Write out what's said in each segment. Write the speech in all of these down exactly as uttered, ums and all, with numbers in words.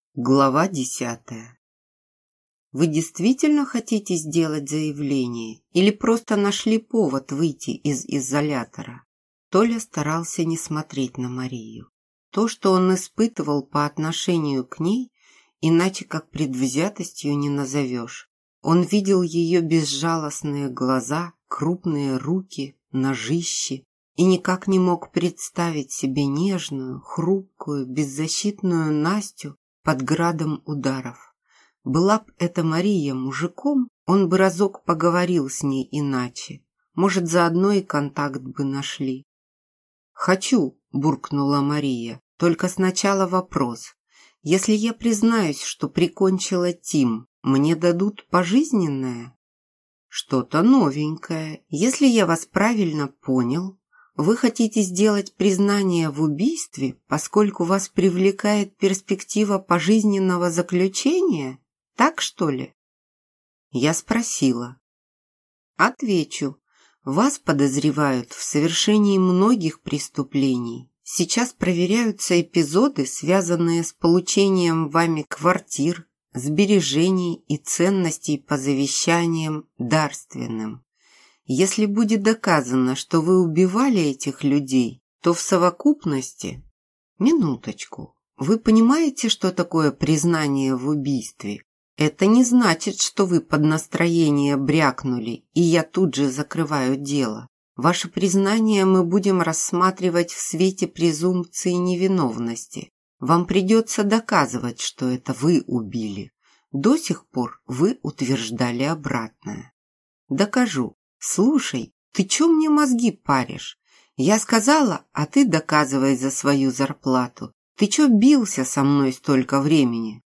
Глава десятая. Вы действительно хотите сделать заявление или просто нашли повод выйти из изолятора? Толя старался не смотреть на Марию. То, что он испытывал по отношению к ней, иначе как предвзятостью не назовешь. Он видел ее безжалостные глаза, крупные руки, ножищи и никак не мог представить себе нежную, хрупкую, беззащитную Настю под градом ударов. Была б эта Мария мужиком, он бы разок поговорил с ней иначе. Может, заодно и контакт бы нашли. «Хочу», – буркнула Мария, – «только сначала вопрос. Если я признаюсь, что прикончила Тим, мне дадут пожизненное?» «Что-то новенькое. Если я вас правильно понял, вы хотите сделать признание в убийстве, поскольку вас привлекает перспектива пожизненного заключения? Так, что ли?» Я спросила. Отвечу. Вас подозревают в совершении многих преступлений. Сейчас проверяются эпизоды, связанные с получением вами квартир, сбережений и ценностей по завещаниям дарственным. Если будет доказано, что вы убивали этих людей, то в совокупности... Минуточку. Вы понимаете, что такое признание в убийстве? Это не значит, что вы под настроение брякнули, и я тут же закрываю дело. Ваше признание мы будем рассматривать в свете презумпции невиновности. Вам придется доказывать, что это вы убили. До сих пор вы утверждали обратное. Докажу. «Слушай, ты чё мне мозги паришь? Я сказала, а ты доказывай за свою зарплату. Ты чё бился со мной столько времени?»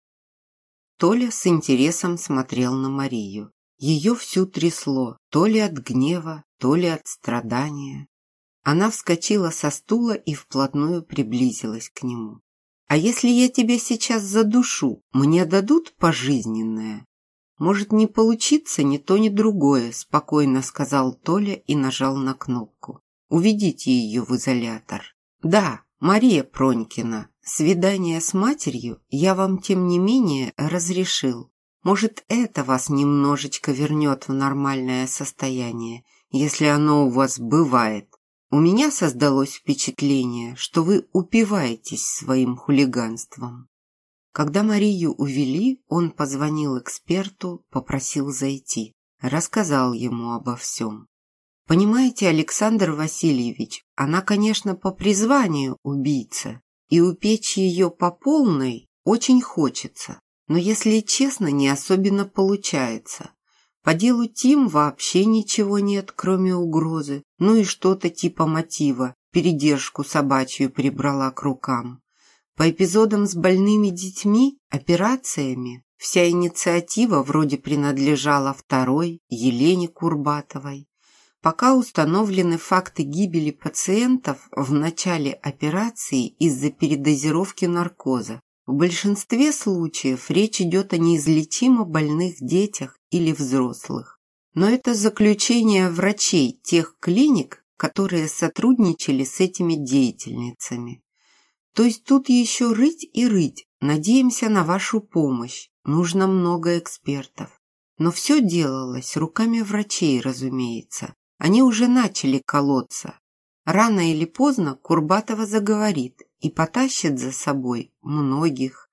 Толя с интересом смотрел на Марию. Ее всю трясло, то ли от гнева, то ли от страдания. Она вскочила со стула и вплотную приблизилась к нему. «А если я тебя сейчас задушу, мне дадут пожизненное?» «Может не получиться ни то, ни другое», – спокойно сказал Толя и нажал на кнопку. «Уведите ее в изолятор». «Да, Мария Пронькина, свидание с матерью я вам, тем не менее, разрешил. Может, это вас немножечко вернет в нормальное состояние, если оно у вас бывает. У меня создалось впечатление, что вы упиваетесь своим хулиганством». Когда Марию увели, он позвонил эксперту, попросил зайти. Рассказал ему обо всем. «Понимаете, Александр Васильевич, она, конечно, по призванию убийца, и упечь ее по полной очень хочется, но, если честно, не особенно получается. По делу Тим вообще ничего нет, кроме угрозы, ну и что-то типа мотива, передержку собачью прибрала к рукам. По эпизодам с больными детьми, операциями, вся инициатива вроде принадлежала второй, Елене Курбатовой. Пока установлены факты гибели пациентов в начале операции из-за передозировки наркоза. В большинстве случаев речь идет о неизлечимо больных детях или взрослых. Но это заключение врачей тех клиник, которые сотрудничали с этими деятельницами. То есть тут еще рыть и рыть. Надеемся на вашу помощь. Нужно много экспертов. Но все делалось руками врачей, разумеется. Они уже начали колоться. Рано или поздно Курбатова заговорит и потащит за собой многих.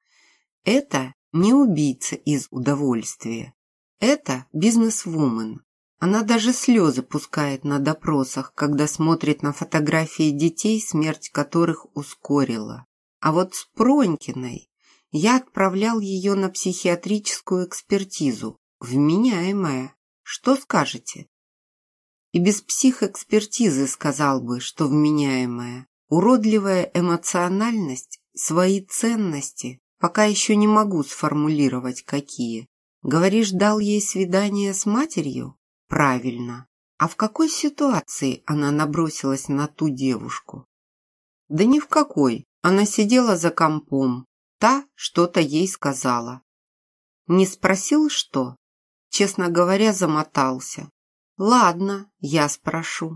Это не убийца из удовольствия. Это бизнесвумен. Она даже слезы пускает на допросах, когда смотрит на фотографии детей, смерть которых ускорила. А вот с Пронькиной я отправлял ее на психиатрическую экспертизу. Вменяемая. Что скажете? И без психэкспертизы сказал бы, что вменяемая. Уродливая эмоциональность, свои ценности, пока еще не могу сформулировать какие. Говоришь, дал ей свидание с матерью? Правильно. А в какой ситуации она набросилась на ту девушку? Да ни в какой. Она сидела за компом. Та что-то ей сказала. Не спросил, что? Честно говоря, замотался. Ладно, я спрошу.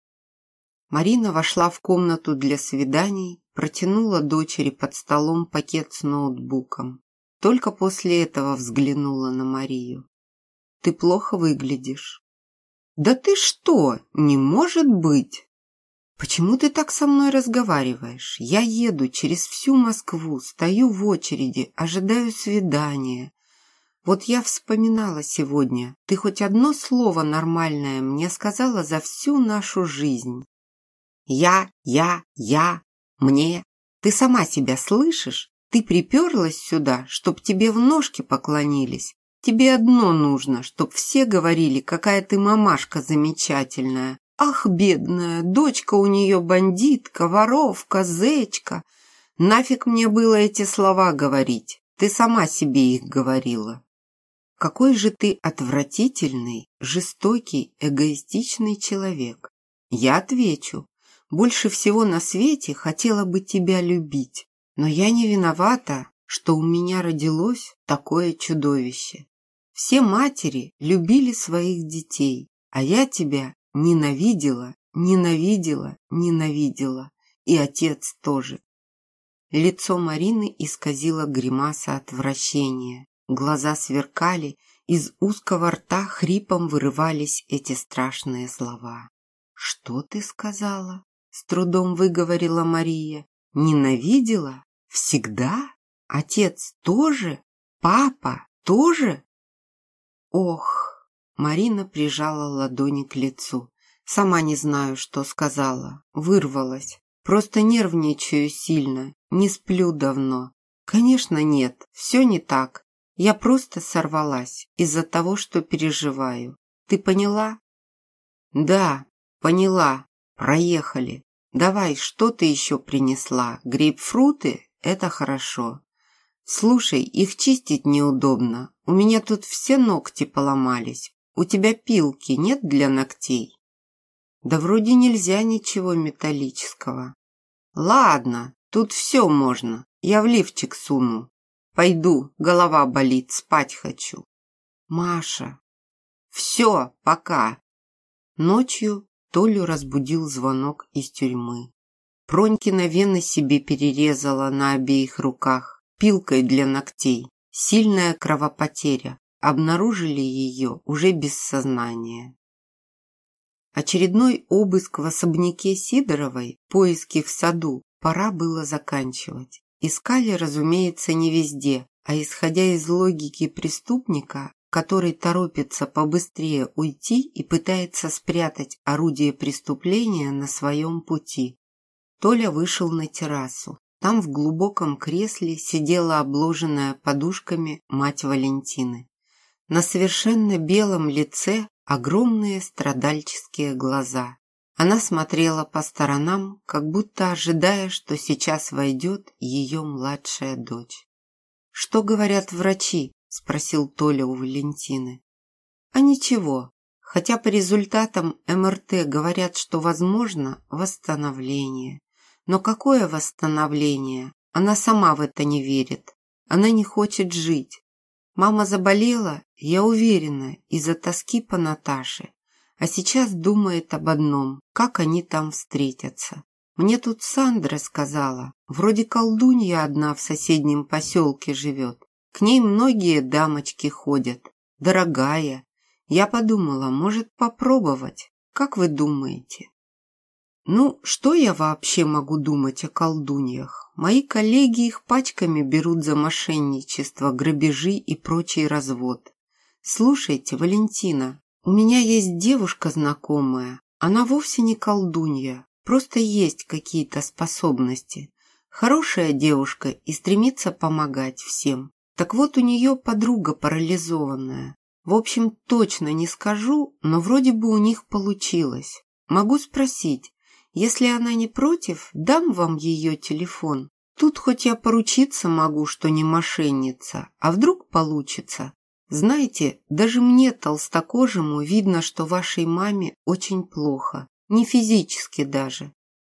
Марина вошла в комнату для свиданий, протянула дочери под столом пакет с ноутбуком. только после этого взглянула на Марию. «Ты плохо выглядишь». «Да ты что? Не может быть!» «Почему ты так со мной разговариваешь? Я еду через всю Москву, стою в очереди, ожидаю свидания. Вот я вспоминала сегодня, ты хоть одно слово нормальное мне сказала за всю нашу жизнь. Я, я, я, мне. Ты сама себя слышишь? Ты приперлась сюда, чтоб тебе в ножки поклонились. Тебе одно нужно, чтоб все говорили, какая ты мамашка замечательная. Ах, бедная, дочка у нее бандитка, воровка, зечка. Нафиг мне было эти слова говорить? Ты сама себе их говорила. Какой же ты отвратительный, жестокий, эгоистичный человек. Я отвечу. Больше всего на свете хотела бы тебя любить, но я не виновата, что у меня родилось такое чудовище. Все матери любили своих детей, а я тебя ненавидела, ненавидела, ненавидела, и отец тоже. Лицо Марины исказило гримаса отвращения, глаза сверкали, из узкого рта хрипом вырывались эти страшные слова. «Что ты сказала?» — с трудом выговорила Мария. «Ненавидела? Всегда? Отец тоже? Папа тоже?» «Ох!» — Марина прижала ладони к лицу. «Сама не знаю, что сказала. Вырвалась. Просто нервничаю сильно. Не сплю давно. Конечно, нет, все не так. Я просто сорвалась из-за того, что переживаю. Ты поняла?» «Да, поняла. Проехали. Давай, что ты еще принесла? Грейпфруты? Это хорошо. Слушай, их чистить неудобно. У меня тут все ногти поломались. У тебя пилки нет для ногтей?» «Да вроде нельзя ничего металлического». «Ладно, тут все можно. Я в лифчик суну. Пойду, голова болит, спать хочу». «Маша». «Все, пока». Ночью Толю разбудил звонок из тюрьмы. Пронькина вены себе перерезала на обеих руках пилкой для ногтей. Сильная кровопотеря. Обнаружили ее уже без сознания. Очередной обыск в особняке Сидоровой, поиски в саду, пора было заканчивать. Искали, разумеется, не везде, а исходя из логики преступника, который торопится побыстрее уйти и пытается спрятать орудие преступления на своем пути. Толя вышел на террасу. Там в глубоком кресле сидела обложенная подушками мать Валентины. На совершенно белом лице огромные страдальческие глаза. Она смотрела по сторонам, как будто ожидая, что сейчас войдет ее младшая дочь. «Что говорят врачи?» – спросил Толя у Валентины. «А ничего, хотя по результатам эм эр тэ говорят, что возможно восстановление. Но какое восстановление? Она сама в это не верит. Она не хочет жить. Мама заболела, я уверена, из-за тоски по Наташе. А сейчас думает об одном, как они там встретятся. Мне тут Сандра сказала, вроде колдунья одна в соседнем поселке живет. К ней многие дамочки ходят. Дорогая. Я подумала, может попробовать. Как вы думаете?» «Ну, что я вообще могу думать о колдуньях? Мои коллеги их пачками берут за мошенничество, грабежи и прочий развод. Слушайте, Валентина, у меня есть девушка знакомая. Она вовсе не колдунья, просто есть какие-то способности. Хорошая девушка и стремится помогать всем. Так вот, у нее подруга парализованная. В общем, точно не скажу, но вроде бы у них получилось. Могу спросить. Если она не против, дам вам ее телефон. Тут хоть я поручиться могу, что не мошенница, а вдруг получится. Знаете, даже мне, толстокожему, видно, что вашей маме очень плохо, не физически даже.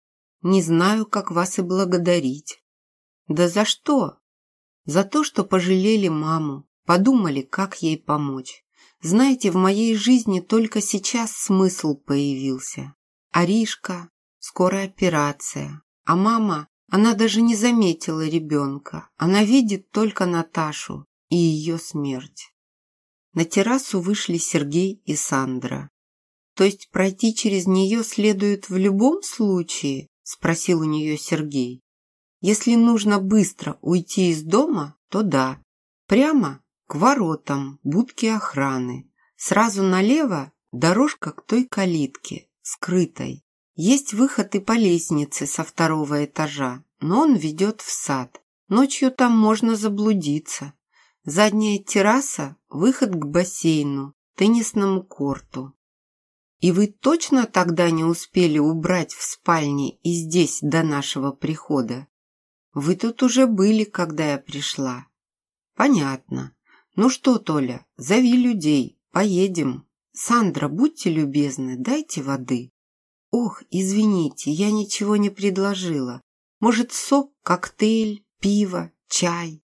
Не знаю, как вас и благодарить». «Да за что?» «За то, что пожалели маму, подумали, как ей помочь. Знаете, в моей жизни только сейчас смысл появился. Аришка, скоро операция, а мама, Она даже не заметила ребенка. Она видит только Наташу и ее смерть. На террасу вышли Сергей и Сандра. «То есть пройти через нее следует в любом случае?» – спросил у нее Сергей. «Если нужно быстро уйти из дома, то да. Прямо к воротам, будки охраны. Сразу налево дорожка к той калитке, скрытой. Есть выход и по лестнице со второго этажа, но он ведет в сад. Ночью там можно заблудиться. Задняя терраса – выход к бассейну, теннисному корту. И вы точно тогда не успели убрать в спальне и здесь до нашего прихода? Вы тут уже были, когда я пришла. Понятно. Ну что, Толя, зови людей, поедем. Сандра, будьте любезны, дайте воды. Ох, извините, я ничего не предложила. Может, сок, коктейль, пиво, чай?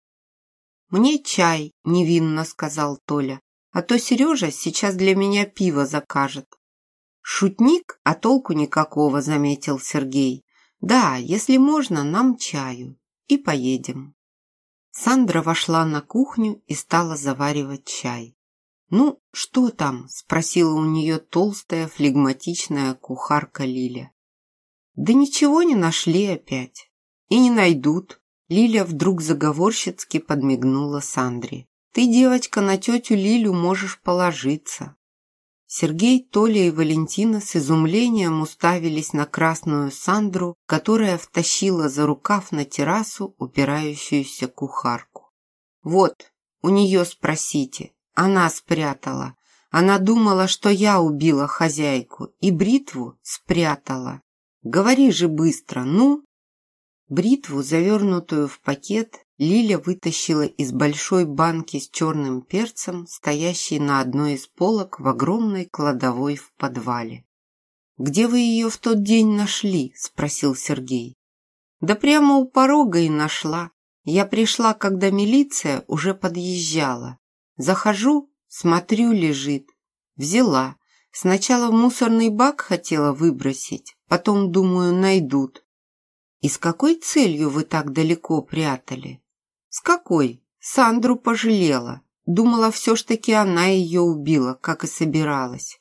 Мне чай, невинно сказал Толя, а то Сережа сейчас для меня пиво закажет. Шутник, а толку никакого, заметил Сергей. Да, если можно, нам чаю. И поедем. Сандра вошла на кухню и стала заваривать чай. «Ну, что там?» – спросила у нее толстая, флегматичная кухарка Лиля. «Да ничего не нашли опять. И не найдут». Лиля вдруг заговорщицки подмигнула Сандре. «Ты, девочка, на тетю Лилю можешь положиться». Сергей, Толя и Валентина с изумлением уставились на красную Сандру, которая втащила за рукав на террасу упирающуюся кухарку. «Вот, у нее спросите. Она спрятала. Она думала, что я убила хозяйку, и бритву спрятала. Говори же быстро, ну!» Бритву, завернутую в пакет, Лиля вытащила из большой банки с черным перцем, стоящей на одной из полок в огромной кладовой в подвале. «Где вы ее в тот день нашли?» – спросил Сергей. «Да прямо у порога и нашла. Я пришла, когда милиция уже подъезжала. Захожу, смотрю, лежит. Взяла. Сначала в мусорный бак хотела выбросить, потом, думаю, найдут. И с какой целью вы так далеко прятали? С какой? Сандру пожалела. Думала, все ж таки она ее убила, как и собиралась.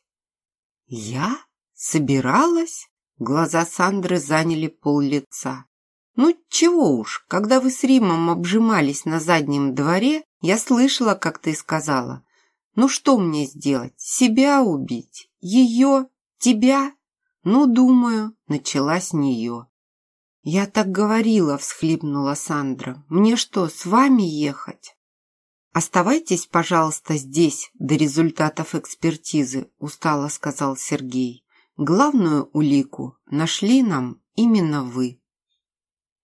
Я? Собиралась? Глаза Сандры заняли пол-лица. Ну, чего уж, когда вы с Римом обжимались на заднем дворе, я слышала, как ты сказала. Ну, что мне сделать? Себя убить? Ее? Тебя? Ну, думаю, начала с нее. «Я так говорила», — всхлипнула Сандра. «Мне что, с вами ехать?» «Оставайтесь, пожалуйста, здесь до результатов экспертизы», — устало сказал Сергей. «Главную улику нашли нам именно вы».